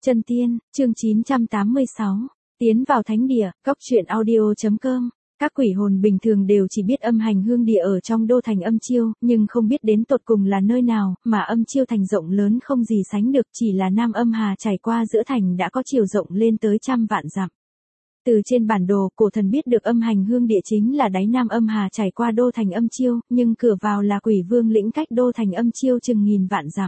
Chân Tiên, chương 986. Tiến vào thánh địa, góc truyện audio.com. Các quỷ hồn bình thường đều chỉ biết âm hành hương địa ở trong đô thành Âm Chiêu, nhưng không biết đến tột cùng là nơi nào, mà Âm Chiêu thành rộng lớn không gì sánh được, chỉ là Nam Âm Hà trải qua giữa thành đã có chiều rộng lên tới trăm vạn dặm. Từ trên bản đồ, cổ thần biết được âm hành hương địa chính là đáy Nam Âm Hà trải qua đô thành Âm Chiêu, nhưng cửa vào là Quỷ Vương lĩnh cách đô thành Âm Chiêu chừng nghìn vạn dặm.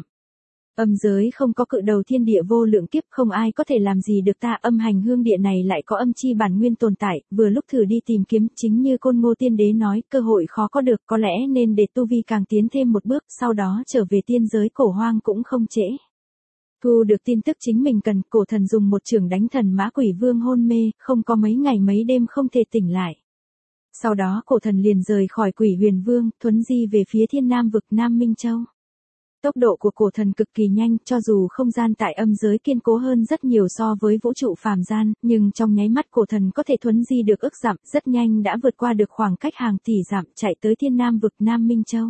Âm giới không có cự đầu thiên địa vô lượng kiếp, không ai có thể làm gì được ta. Âm hành hương địa này lại có âm chi bản nguyên tồn tại, vừa lúc thử đi tìm kiếm, chính như Côn Ngô Tiên Đế nói, cơ hội khó có được, có lẽ nên để tu vi càng tiến thêm một bước, sau đó trở về tiên giới cổ hoang cũng không trễ. Thu được tin tức chính mình cần, cổ thần dùng một chưởng đánh thần mã Quỷ Vương hôn mê, không có mấy ngày mấy đêm không thể tỉnh lại. Sau đó cổ thần liền rời khỏi Quỷ Huyền Vương, thuấn di về phía Thiên Nam vực Nam Minh Châu. Tốc độ của cổ thần cực kỳ nhanh, cho dù không gian tại âm giới kiên cố hơn rất nhiều so với vũ trụ phàm gian, nhưng trong nháy mắt cổ thần có thể thuấn di được ức dặm, rất nhanh đã vượt qua được khoảng cách hàng tỷ dặm, chạy tới Thiên Nam vực Nam Minh Châu.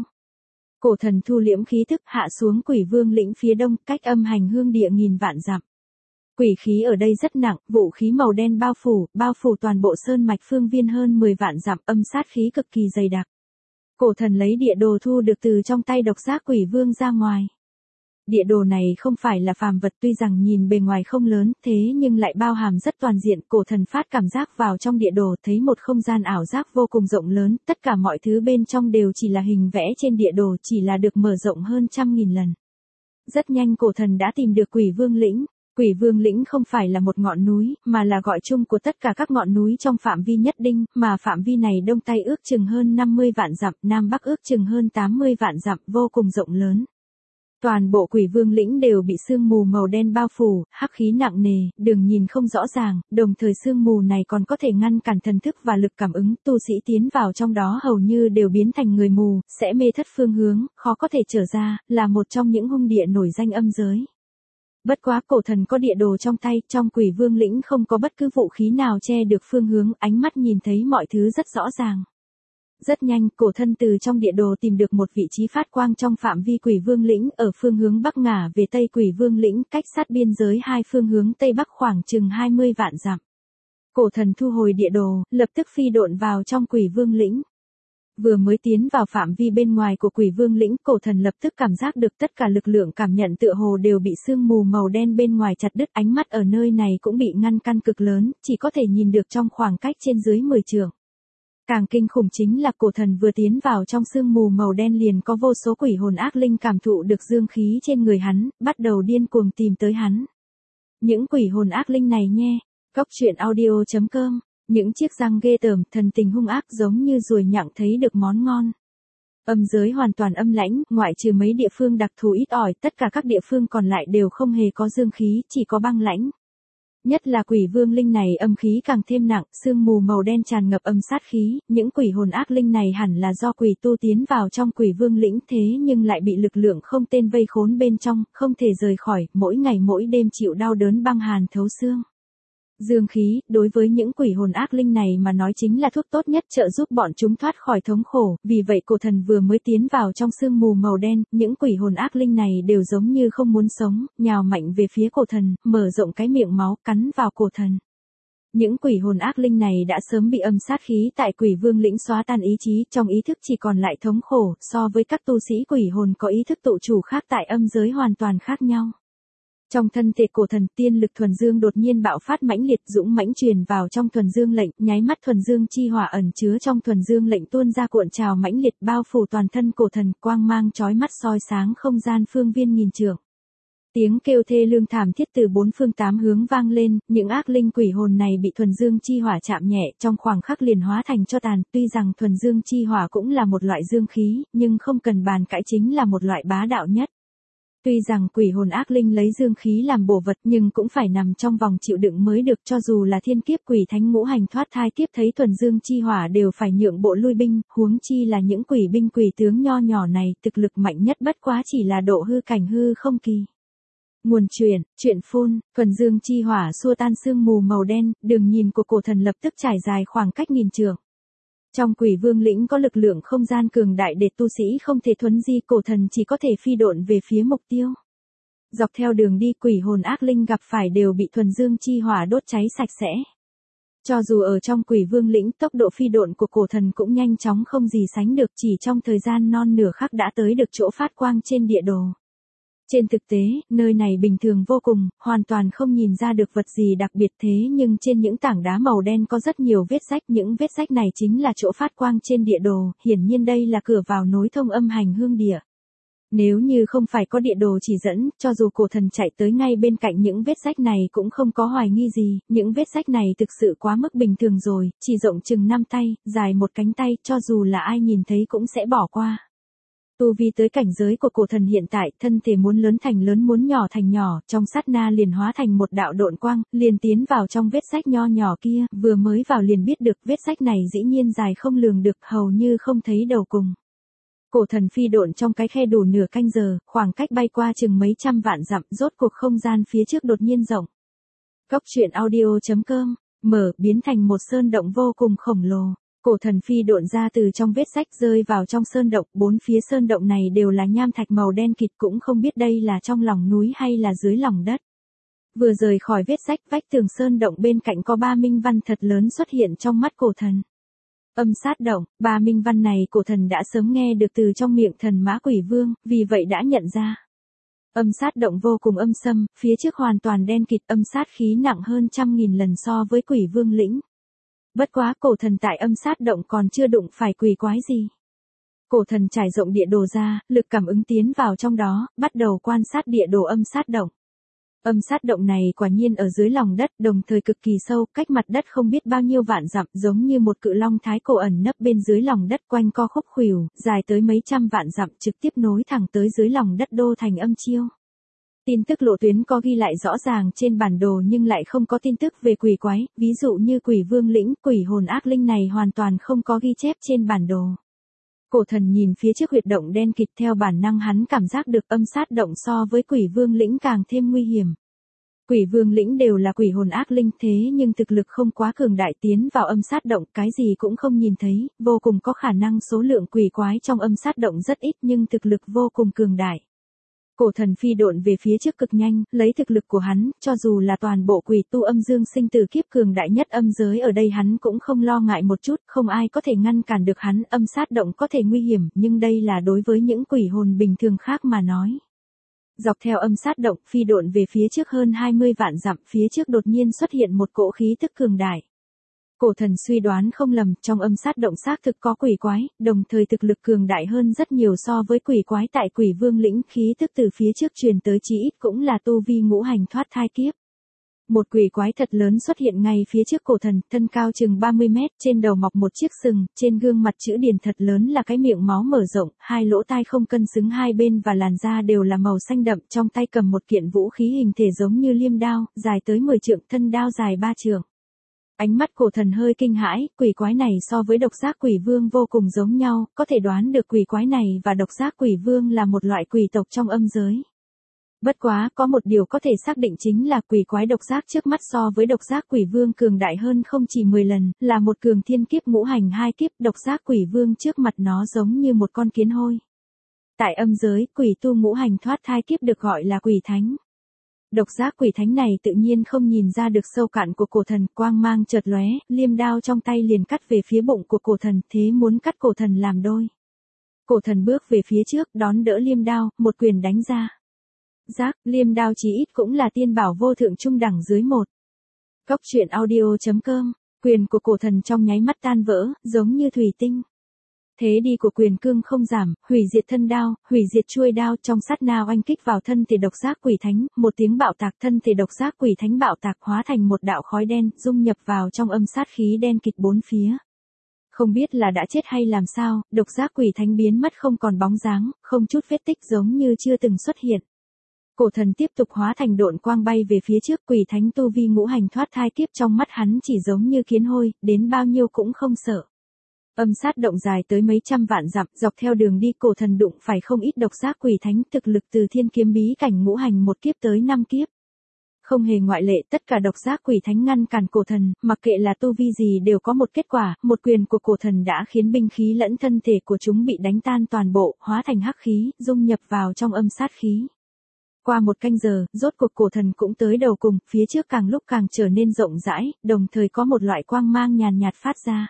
Cổ thần thu liễm khí thức, hạ xuống Quỷ Vương lĩnh phía đông, cách âm hành hương địa nghìn vạn dặm. Quỷ khí ở đây rất nặng, vũ khí màu đen bao phủ toàn bộ sơn mạch phương viên hơn 10 vạn dặm, âm sát khí cực kỳ dày đặc. Cổ thần lấy địa đồ thu được từ trong tay độc giác Quỷ Vương ra ngoài. Địa đồ này không phải là phàm vật, tuy rằng nhìn bề ngoài không lớn, thế nhưng lại bao hàm rất toàn diện. Cổ thần phát cảm giác vào trong địa đồ, thấy một không gian ảo giác vô cùng rộng lớn, tất cả mọi thứ bên trong đều chỉ là hình vẽ trên địa đồ, chỉ là được mở rộng hơn trăm nghìn lần. Rất nhanh cổ thần đã tìm được Quỷ Vương lĩnh. Quỷ Vương lĩnh không phải là một ngọn núi, mà là gọi chung của tất cả các ngọn núi trong phạm vi nhất định, mà phạm vi này đông tây ước chừng hơn 50 vạn dặm, nam bắc ước chừng hơn 80 vạn dặm, vô cùng rộng lớn. Toàn bộ Quỷ Vương lĩnh đều bị sương mù màu đen bao phủ, hắc khí nặng nề, đường nhìn không rõ ràng, đồng thời sương mù này còn có thể ngăn cản thần thức và lực cảm ứng, tu sĩ tiến vào trong đó hầu như đều biến thành người mù, sẽ mê thất phương hướng, khó có thể trở ra, là một trong những hung địa nổi danh âm giới. Bất quá cổ thần có địa đồ trong tay, trong Quỷ Vương lĩnh không có bất cứ vũ khí nào che được phương hướng, ánh mắt nhìn thấy mọi thứ rất rõ ràng. Rất nhanh, cổ thân từ trong địa đồ tìm được một vị trí phát quang trong phạm vi Quỷ Vương lĩnh, ở phương hướng bắc ngả về tây Quỷ Vương lĩnh, cách sát biên giới hai phương hướng tây bắc khoảng chừng 20 vạn dặm. Cổ thần thu hồi địa đồ, lập tức phi độn vào trong Quỷ Vương lĩnh. Vừa mới tiến vào phạm vi bên ngoài của Quỷ Vương lĩnh, cổ thần lập tức cảm giác được tất cả lực lượng cảm nhận tựa hồ đều bị sương mù màu đen bên ngoài chặt đứt, ánh mắt ở nơi này cũng bị ngăn căn cực lớn, chỉ có thể nhìn được trong khoảng cách trên dưới 10 trượng. Càng kinh khủng chính là cổ thần vừa tiến vào trong sương mù màu đen liền có vô số quỷ hồn ác linh cảm thụ được dương khí trên người hắn, bắt đầu điên cuồng tìm tới hắn. Những quỷ hồn ác linh này nghe, góc truyện audio.com. Những chiếc răng ghê tởm, thần tình hung ác giống như ruồi nhặng thấy được món ngon. Âm giới hoàn toàn âm lãnh, ngoại trừ mấy địa phương đặc thù ít ỏi, tất cả các địa phương còn lại đều không hề có dương khí, chỉ có băng lãnh. Nhất là Quỷ Vương linh này âm khí càng thêm nặng, sương mù màu đen tràn ngập âm sát khí, những quỷ hồn ác linh này hẳn là do quỷ tu tiến vào trong Quỷ Vương lĩnh, thế nhưng lại bị lực lượng không tên vây khốn bên trong, không thể rời khỏi, mỗi ngày mỗi đêm chịu đau đớn băng hàn thấu xương. Dương khí, đối với những quỷ hồn ác linh này mà nói chính là thuốc tốt nhất, trợ giúp bọn chúng thoát khỏi thống khổ, vì vậy cổ thần vừa mới tiến vào trong sương mù màu đen, những quỷ hồn ác linh này đều giống như không muốn sống, nhào mạnh về phía cổ thần, mở rộng cái miệng máu, cắn vào cổ thần. Những quỷ hồn ác linh này đã sớm bị âm sát khí tại Quỷ Vương lĩnh xóa tan ý chí, trong ý thức chỉ còn lại thống khổ, so với các tu sĩ quỷ hồn có ý thức tự chủ khác tại âm giới hoàn toàn khác nhau. Trong thân thể cổ thần, tiên lực thuần dương đột nhiên bạo phát mãnh liệt, dũng mãnh truyền vào trong thuần dương lệnh, nháy mắt thuần dương chi hỏa ẩn chứa trong thuần dương lệnh tuôn ra cuộn trào mãnh liệt, bao phủ toàn thân cổ thần, quang mang chói mắt soi sáng không gian phương viên nghìn trượng. Tiếng kêu thê lương thảm thiết từ bốn phương tám hướng vang lên, những ác linh quỷ hồn này bị thuần dương chi hỏa chạm nhẹ, trong khoảng khắc liền hóa thành tro tàn, tuy rằng thuần dương chi hỏa cũng là một loại dương khí, nhưng không cần bàn cãi chính là một loại bá đạo nhất. Tuy rằng quỷ hồn ác linh lấy dương khí làm bổ vật nhưng cũng phải nằm trong vòng chịu đựng mới được, cho dù là thiên kiếp quỷ thánh ngũ hành thoát thai kiếp thấy thuần dương chi hỏa đều phải nhượng bộ lui binh, huống chi là những quỷ binh quỷ tướng nho nhỏ này, thực lực mạnh nhất bất quá chỉ là độ hư cảnh hư không kỳ. Nguồn chuyện phun, thuần dương chi hỏa xua tan sương mù màu đen, đường nhìn của cổ thần lập tức trải dài khoảng cách nghìn trượng. Trong Quỷ Vương lĩnh có lực lượng không gian cường đại để tu sĩ không thể thuấn di, cổ thần chỉ có thể phi độn về phía mục tiêu. Dọc theo đường đi quỷ hồn ác linh gặp phải đều bị thuần dương chi hỏa đốt cháy sạch sẽ. Cho dù ở trong quỷ vương lĩnh, tốc độ phi độn của cổ thần cũng nhanh chóng không gì sánh được, chỉ trong thời gian non nửa khắc đã tới được chỗ phát quang trên địa đồ. Trên thực tế, nơi này bình thường vô cùng, hoàn toàn không nhìn ra được vật gì đặc biệt thế nhưng trên những tảng đá màu đen có rất nhiều vết rách, những vết rách này chính là chỗ phát quang trên địa đồ, hiển nhiên đây là cửa vào nối thông âm hành hương địa. Nếu như không phải có địa đồ chỉ dẫn, cho dù cổ thần chạy tới ngay bên cạnh những vết rách này cũng không có hoài nghi gì, những vết rách này thực sự quá mức bình thường rồi, chỉ rộng chừng 5 tay, dài một cánh tay, cho dù là ai nhìn thấy cũng sẽ bỏ qua. Tu vi tới cảnh giới của cổ thần hiện tại, thân thể muốn lớn thành lớn muốn nhỏ thành nhỏ, trong sát na liền hóa thành một đạo độn quang, liền tiến vào trong vết rách nho nhỏ kia, vừa mới vào liền biết được vết rách này dĩ nhiên dài không lường được, hầu như không thấy đầu cùng. Cổ thần phi độn trong cái khe đủ nửa canh giờ, khoảng cách bay qua chừng mấy trăm vạn dặm, rốt cuộc không gian phía trước đột nhiên rộng. Cốc truyện audio.com, mở, biến thành một sơn động vô cùng khổng lồ. Cổ thần phi độn ra từ trong vết rách rơi vào trong sơn động, bốn phía sơn động này đều là nham thạch màu đen kịt, cũng không biết đây là trong lòng núi hay là dưới lòng đất. Vừa rời khỏi vết rách, vách tường sơn động bên cạnh có 3 minh văn thật lớn xuất hiện trong mắt cổ thần. Âm sát động, 3 minh văn này cổ thần đã sớm nghe được từ trong miệng thần mã quỷ vương, vì vậy đã nhận ra. Âm sát động vô cùng âm sâm, phía trước hoàn toàn đen kịt, âm sát khí nặng hơn 100.000 lần so với quỷ vương lĩnh. Bất quá cổ thần tại âm sát động còn chưa đụng phải quỷ quái gì. Cổ thần trải rộng địa đồ ra, lực cảm ứng tiến vào trong đó, bắt đầu quan sát địa đồ âm sát động. Âm sát động này quả nhiên ở dưới lòng đất, đồng thời cực kỳ sâu, cách mặt đất không biết bao nhiêu vạn dặm, giống như một cự long thái cổ ẩn nấp bên dưới lòng đất, quanh co khúc khuỷu, dài tới mấy trăm vạn dặm, trực tiếp nối thẳng tới dưới lòng đất đô thành Âm Chiêu. Tin tức lộ tuyến có ghi lại rõ ràng trên bản đồ nhưng lại không có tin tức về quỷ quái, ví dụ như quỷ vương lĩnh, quỷ hồn ác linh này hoàn toàn không có ghi chép trên bản đồ. Cổ thần nhìn phía trước huyệt động đen kịt, theo bản năng hắn cảm giác được âm sát động so với quỷ vương lĩnh càng thêm nguy hiểm. Quỷ vương lĩnh đều là quỷ hồn ác linh thế nhưng thực lực không quá cường đại, tiến vào âm sát động cái gì cũng không nhìn thấy, vô cùng có khả năng số lượng quỷ quái trong âm sát động rất ít nhưng thực lực vô cùng cường đại. Cổ thần phi độn về phía trước cực nhanh, lấy thực lực của hắn, cho dù là toàn bộ quỷ tu âm dương sinh tử kiếp cường đại nhất âm giới ở đây hắn cũng không lo ngại một chút, không ai có thể ngăn cản được hắn, âm sát động có thể nguy hiểm, nhưng đây là đối với những quỷ hồn bình thường khác mà nói. Dọc theo âm sát động, phi độn về phía trước hơn 20 vạn dặm, phía trước đột nhiên xuất hiện một cỗ khí tức cường đại. Cổ thần suy đoán không lầm, trong âm sát động xác thực có quỷ quái, đồng thời thực lực cường đại hơn rất nhiều so với quỷ quái tại quỷ vương lĩnh, khí tức từ phía trước truyền tới chí ít cũng là tu vi ngũ hành thoát thai kiếp. Một quỷ quái thật lớn xuất hiện ngay phía trước cổ thần, thân cao chừng 30 mét, trên đầu mọc một chiếc sừng, trên gương mặt chữ điền thật lớn là cái miệng máu mở rộng, hai lỗ tai không cân xứng hai bên và làn da đều là màu xanh đậm, trong tay cầm một kiện vũ khí hình thể giống như liêm đao, dài tới 10 trượng, thân đao dài 3 trượng. Ánh mắt cổ thần hơi kinh hãi, quỷ quái này so với độc giác quỷ vương vô cùng giống nhau, có thể đoán được quỷ quái này và độc giác quỷ vương là một loại quỷ tộc trong âm giới. Bất quá, có một điều có thể xác định chính là quỷ quái độc giác trước mắt so với độc giác quỷ vương cường đại hơn không chỉ 10 lần, là một cường thiên kiếp ngũ hành 2 kiếp, độc giác quỷ vương trước mặt nó giống như một con kiến hôi. Tại âm giới, quỷ tu ngũ hành thoát thai kiếp được gọi là quỷ thánh. Độc giác quỷ thánh này tự nhiên không nhìn ra được sâu cạn của cổ thần, quang mang chợt lóe, liêm đao trong tay liền cắt về phía bụng của cổ thần, thế muốn cắt cổ thần làm đôi. Cổ thần bước về phía trước, đón đỡ liêm đao, một quyền đánh ra. Giác, liêm đao chí ít cũng là tiên bảo vô thượng trung đẳng dưới một. Cốc truyện audio.com, quyền của cổ thần trong nháy mắt tan vỡ, giống như thủy tinh. Thế đi của quyền cương không giảm, hủy diệt thân đao, hủy diệt chuôi đao, trong sát na oanh kích vào thân thể độc giác quỷ thánh, một tiếng bạo tạc, thân thể độc giác quỷ thánh bạo tạc hóa thành một đạo khói đen, dung nhập vào trong âm sát khí đen kịt bốn phía. Không biết là đã chết hay làm sao, độc giác quỷ thánh biến mất không còn bóng dáng, không chút vết tích giống như chưa từng xuất hiện. Cổ thần tiếp tục hóa thành độn quang bay về phía trước, quỷ thánh tu vi ngũ hành thoát thai kiếp trong mắt hắn chỉ giống như kiến hôi, đến bao nhiêu cũng không sợ. Âm sát động dài tới mấy trăm vạn dặm, dọc theo đường đi cổ thần đụng phải không ít độc giác quỷ thánh, thực lực từ thiên kiếm bí cảnh ngũ hành một kiếp tới 5 kiếp. Không hề ngoại lệ, tất cả độc giác quỷ thánh ngăn cản cổ thần, mặc kệ là tu vi gì đều có một kết quả, một quyền của cổ thần đã khiến binh khí lẫn thân thể của chúng bị đánh tan toàn bộ, hóa thành hắc khí, dung nhập vào trong âm sát khí. Qua 1 canh giờ, rốt cuộc cổ thần cũng tới đầu cùng, phía trước càng lúc càng trở nên rộng rãi, đồng thời có một loại quang mang nhàn nhạt phát ra.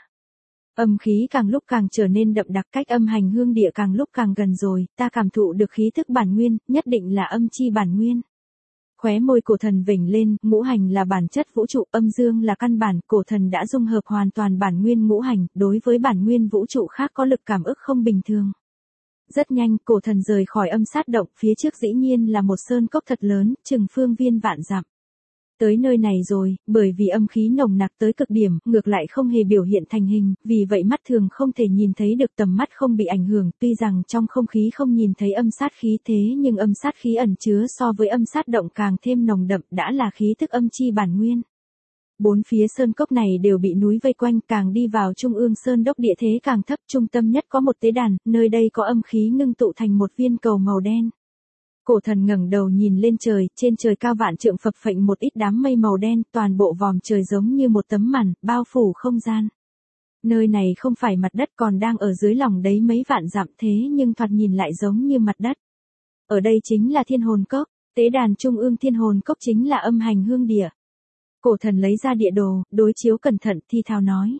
Âm khí càng lúc càng trở nên đậm đặc, cách âm hành hương địa càng lúc càng gần rồi, ta cảm thụ được khí thức bản nguyên, nhất định là âm chi bản nguyên. Khóe môi cổ thần vểnh lên, ngũ hành là bản chất vũ trụ, âm dương là căn bản, cổ thần đã dung hợp hoàn toàn bản nguyên ngũ hành, đối với bản nguyên vũ trụ khác có lực cảm ức không bình thường. Rất nhanh, cổ thần rời khỏi âm sát động, phía trước dĩ nhiên là một sơn cốc thật lớn, chừng phương viên vạn dặm. Tới nơi này rồi, bởi vì âm khí nồng nặc tới cực điểm, ngược lại không hề biểu hiện thành hình, vì vậy mắt thường không thể nhìn thấy được, tầm mắt không bị ảnh hưởng, tuy rằng trong không khí không nhìn thấy âm sát khí thế nhưng âm sát khí ẩn chứa so với âm sát động càng thêm nồng đậm, đã là khí thức âm chi bản nguyên. Bốn phía sơn cốc này đều bị núi vây quanh, càng đi vào trung ương sơn đốc địa thế càng thấp, trung tâm nhất có một tế đàn, nơi đây có âm khí ngưng tụ thành một viên cầu màu đen. Cổ thần ngẩng đầu nhìn lên trời, trên trời cao vạn trượng phập phệnh một ít đám mây màu đen, toàn bộ vòm trời giống như một tấm màn, bao phủ không gian. Nơi này không phải mặt đất, còn đang ở dưới lòng đấy mấy vạn dặm, thế nhưng thoạt nhìn lại giống như mặt đất. Ở đây chính là Thiên Hồn Cốc, tế đàn trung ương Thiên Hồn Cốc chính là âm hành hương địa. Cổ thần lấy ra địa đồ, đối chiếu cẩn thận, thi thao nói.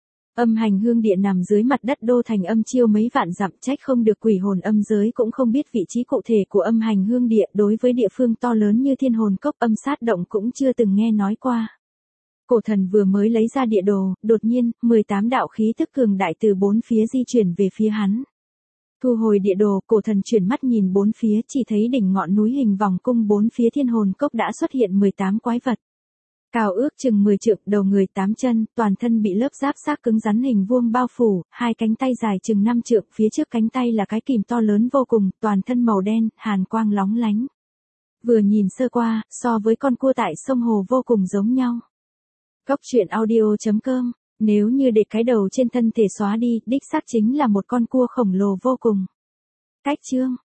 Âm hành hương địa nằm dưới mặt đất đô thành âm chiêu mấy vạn dặm, trách không được quỷ hồn âm giới cũng không biết vị trí cụ thể của âm hành hương địa, đối với địa phương to lớn như Thiên Hồn Cốc âm sát động cũng chưa từng nghe nói qua. Cổ thần vừa mới lấy ra địa đồ, đột nhiên, 18 đạo khí thức cường đại từ bốn phía di chuyển về phía hắn. Thu hồi địa đồ, cổ thần chuyển mắt nhìn bốn phía, chỉ thấy đỉnh ngọn núi hình vòng cung bốn phía Thiên Hồn Cốc đã xuất hiện 18 quái vật. Cao ước chừng 10 trượng, đầu người 8 chân, toàn thân bị lớp giáp xác cứng rắn hình vuông bao phủ, hai cánh tay dài chừng 5 trượng, phía trước cánh tay là cái kìm to lớn vô cùng, toàn thân màu đen, hàn quang lóng lánh. Vừa nhìn sơ qua, so với con cua tại sông hồ vô cùng giống nhau. Cốc truyện audio.com, nếu như để cái đầu trên thân thể xóa đi, đích xác chính là một con cua khổng lồ vô cùng. Cách chương